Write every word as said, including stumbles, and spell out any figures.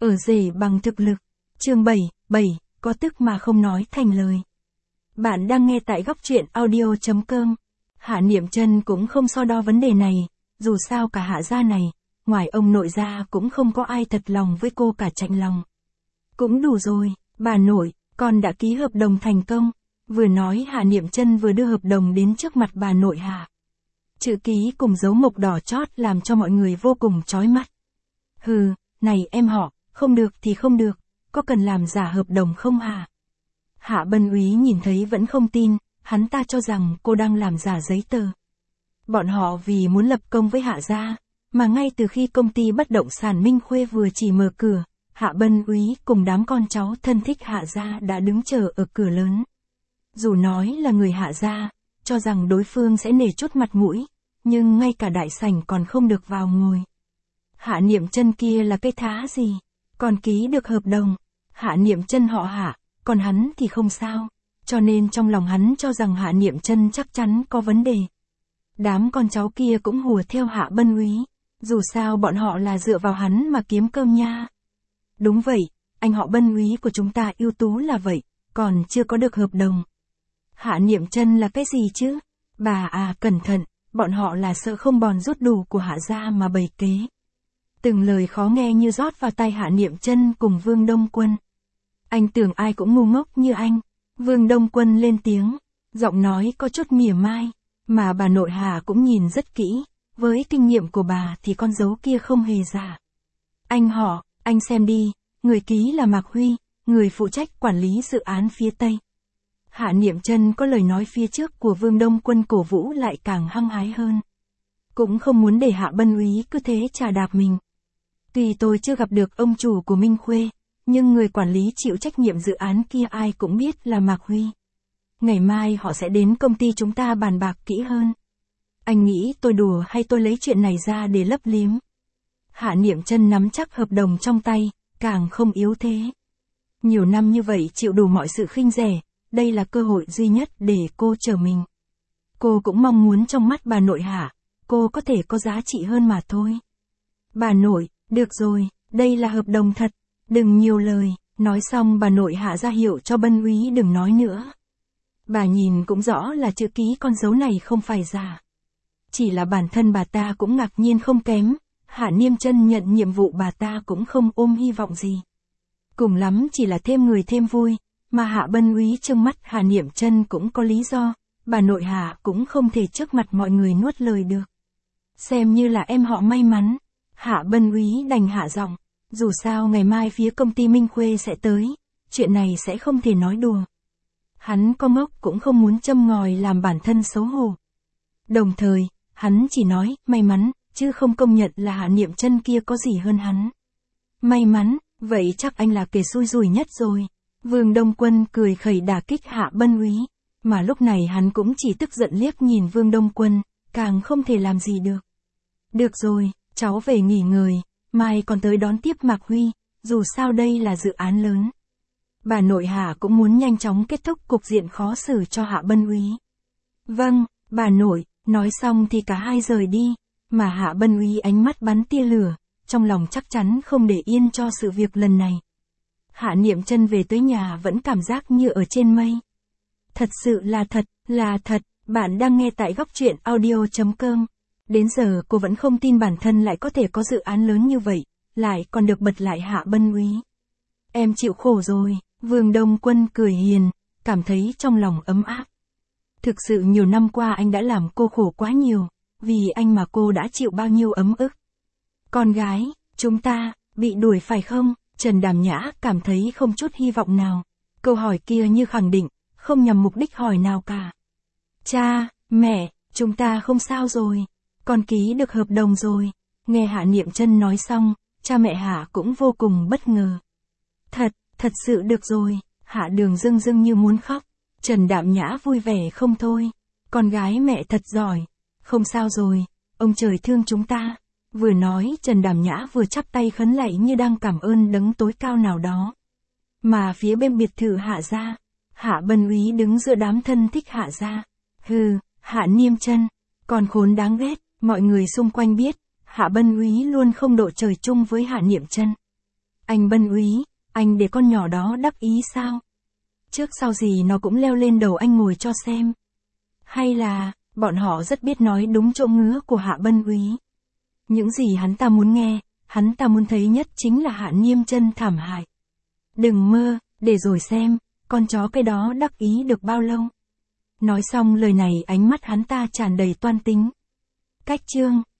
ở rể bằng thực lực. Chương bảy, bảy, có tức mà không nói thành lời. Bạn đang nghe tại góc truyện audio chấm com. Hạ Niệm Chân cũng không so đo vấn đề này, dù sao cả Hạ gia này, ngoài ông nội gia cũng không có ai thật lòng với cô cả chạnh lòng. Cũng đủ rồi, bà nội, con đã ký hợp đồng thành công. Vừa nói Hạ Niệm Chân vừa đưa hợp đồng đến trước mặt bà nội Hạ. Chữ ký cùng dấu mộc đỏ chót làm cho mọi người vô cùng chói mắt. Hừ, này em họ, không được thì không được, có cần làm giả hợp đồng không hả? Hạ Bân Úy nhìn thấy vẫn không tin, hắn ta cho rằng cô đang làm giả giấy tờ. Bọn họ vì muốn lập công với Hạ gia, mà ngay từ khi công ty bất động sản Minh Khuê vừa chỉ mở cửa, Hạ Bân Úy cùng đám con cháu thân thích Hạ gia đã đứng chờ ở cửa lớn. Dù nói là người Hạ gia, cho rằng đối phương sẽ nể chút mặt mũi, nhưng ngay cả đại sảnh còn không được vào ngồi. Hạ Niệm Chân kia là cái thá gì, còn ký được hợp đồng. Hạ Niệm Chân họ Hạ, còn hắn thì không sao, cho nên trong lòng hắn cho rằng Hạ Niệm Chân chắc chắn có vấn đề. Đám con cháu kia cũng hùa theo Hạ Bân Úy, dù sao bọn họ là dựa vào hắn mà kiếm cơm nha. Đúng vậy, anh họ Bân Úy của chúng ta ưu tú là vậy, còn chưa có được hợp đồng. Hạ Niệm Chân là cái gì chứ? Bà à cẩn thận, bọn họ là sợ không bòn rút đủ của Hạ gia mà bày kế. Từng lời khó nghe như rót vào tai Hạ Niệm Chân cùng Vương Đông Quân. Anh tưởng ai cũng ngu ngốc như anh. Vương Đông Quân lên tiếng, giọng nói có chút mỉa mai, mà bà nội Hạ cũng nhìn rất kỹ, với kinh nghiệm của bà thì con dấu kia không hề giả. Anh họ, anh xem đi, người ký là Mạc Huy, người phụ trách quản lý dự án phía Tây. Hạ Niệm Chân có lời nói phía trước của Vương Đông Quân cổ vũ lại càng hăng hái hơn. Cũng không muốn để Hạ Bân Úy cứ thế chà đạp mình. Tuy tôi chưa gặp được ông chủ của Minh Khuê, nhưng người quản lý chịu trách nhiệm dự án kia ai cũng biết là Mạc Huy. Ngày mai họ sẽ đến công ty chúng ta bàn bạc kỹ hơn. Anh nghĩ tôi đùa hay tôi lấy chuyện này ra để lấp liếm? Hạ Niệm Chân nắm chắc hợp đồng trong tay, càng không yếu thế. Nhiều năm như vậy chịu đủ mọi sự khinh rẻ, đây là cơ hội duy nhất để cô trở mình. Cô cũng mong muốn trong mắt bà nội Hạ, cô có thể có giá trị hơn mà thôi. Bà nội, được rồi, đây là hợp đồng thật, đừng nhiều lời. Nói xong bà nội Hạ ra hiệu cho Bân Úy đừng nói nữa. Bà nhìn cũng rõ là chữ ký con dấu này không phải giả. Chỉ là bản thân bà ta cũng ngạc nhiên không kém, Hạ Niệm Chân nhận nhiệm vụ bà ta cũng không ôm hy vọng gì. Cùng lắm chỉ là thêm người thêm vui, mà Hạ Bân Úy trong mắt Hạ Niệm Chân cũng có lý do, bà nội Hạ cũng không thể trước mặt mọi người nuốt lời được. Xem như là em họ may mắn, Hạ Bân Úy đành hạ giọng, dù sao ngày mai phía công ty Minh Khuê sẽ tới, chuyện này sẽ không thể nói đùa. Hắn có ngốc cũng không muốn châm ngòi làm bản thân xấu hổ. Đồng thời, hắn chỉ nói may mắn, chứ không công nhận là Hạ Niệm Chân kia có gì hơn hắn. May mắn, vậy chắc anh là kẻ xui rủi nhất rồi. Vương Đông Quân cười khẩy đả kích Hạ Bân Úy, mà lúc này hắn cũng chỉ tức giận liếc nhìn Vương Đông Quân, càng không thể làm gì được. Được rồi, cháu về nghỉ ngơi, mai còn tới đón tiếp Mạc Huy, dù sao đây là dự án lớn. Bà nội Hạ cũng muốn nhanh chóng kết thúc cục diện khó xử cho Hạ Bân Úy. Vâng, bà nội, nói xong thì cả hai rời đi, mà Hạ Bân Úy ánh mắt bắn tia lửa, trong lòng chắc chắn không để yên cho sự việc lần này. Hạ Niệm Chân về tới nhà vẫn cảm giác như ở trên mây. Thật sự là thật, là thật, bạn đang nghe tại góc truyện audio chấm com. Đến giờ cô vẫn không tin bản thân lại có thể có dự án lớn như vậy, lại còn được bật lại Hạ Bân Úy. Em chịu khổ rồi, Vương Đông Quân cười hiền, cảm thấy trong lòng ấm áp. Thực sự nhiều năm qua anh đã làm cô khổ quá nhiều, vì anh mà cô đã chịu bao nhiêu ấm ức. Con gái, chúng ta, bị đuổi phải không? Trần Đàm Nhã cảm thấy không chút hy vọng nào. Câu hỏi kia như khẳng định, không nhằm mục đích hỏi nào cả. Cha, mẹ, chúng ta không sao rồi. Con ký được hợp đồng rồi. Nghe Hạ Niệm Chân nói xong, cha mẹ Hạ cũng vô cùng bất ngờ. Thật, thật sự được rồi. Hạ Đường rưng rưng như muốn khóc. Trần Đàm Nhã vui vẻ không thôi. Con gái mẹ thật giỏi. Không sao rồi, ông trời thương chúng ta. Vừa nói Trần Đàm Nhã vừa chắp tay khấn lạy như đang cảm ơn đấng tối cao nào đó. Mà phía bên biệt thự Hạ gia, Hạ Bân Úy đứng giữa đám thân thích Hạ gia. Hừ, Hạ Niệm Chân, còn khốn đáng ghét, mọi người xung quanh biết, Hạ Bân Úy luôn không độ trời chung với Hạ Niệm Chân. Anh Bân úy, anh để con nhỏ đó đắc ý sao? Trước sau gì nó cũng leo lên đầu anh ngồi cho xem. Hay là, bọn họ rất biết nói đúng chỗ ngứa của Hạ Bân úy. Những gì hắn ta muốn nghe, hắn ta muốn thấy nhất chính là Hạ Niêm Chân thảm hại. Đừng mơ, để rồi xem, con chó cái đó đắc ý được bao lâu. Nói xong lời này ánh mắt hắn ta tràn đầy toan tính. Cách chương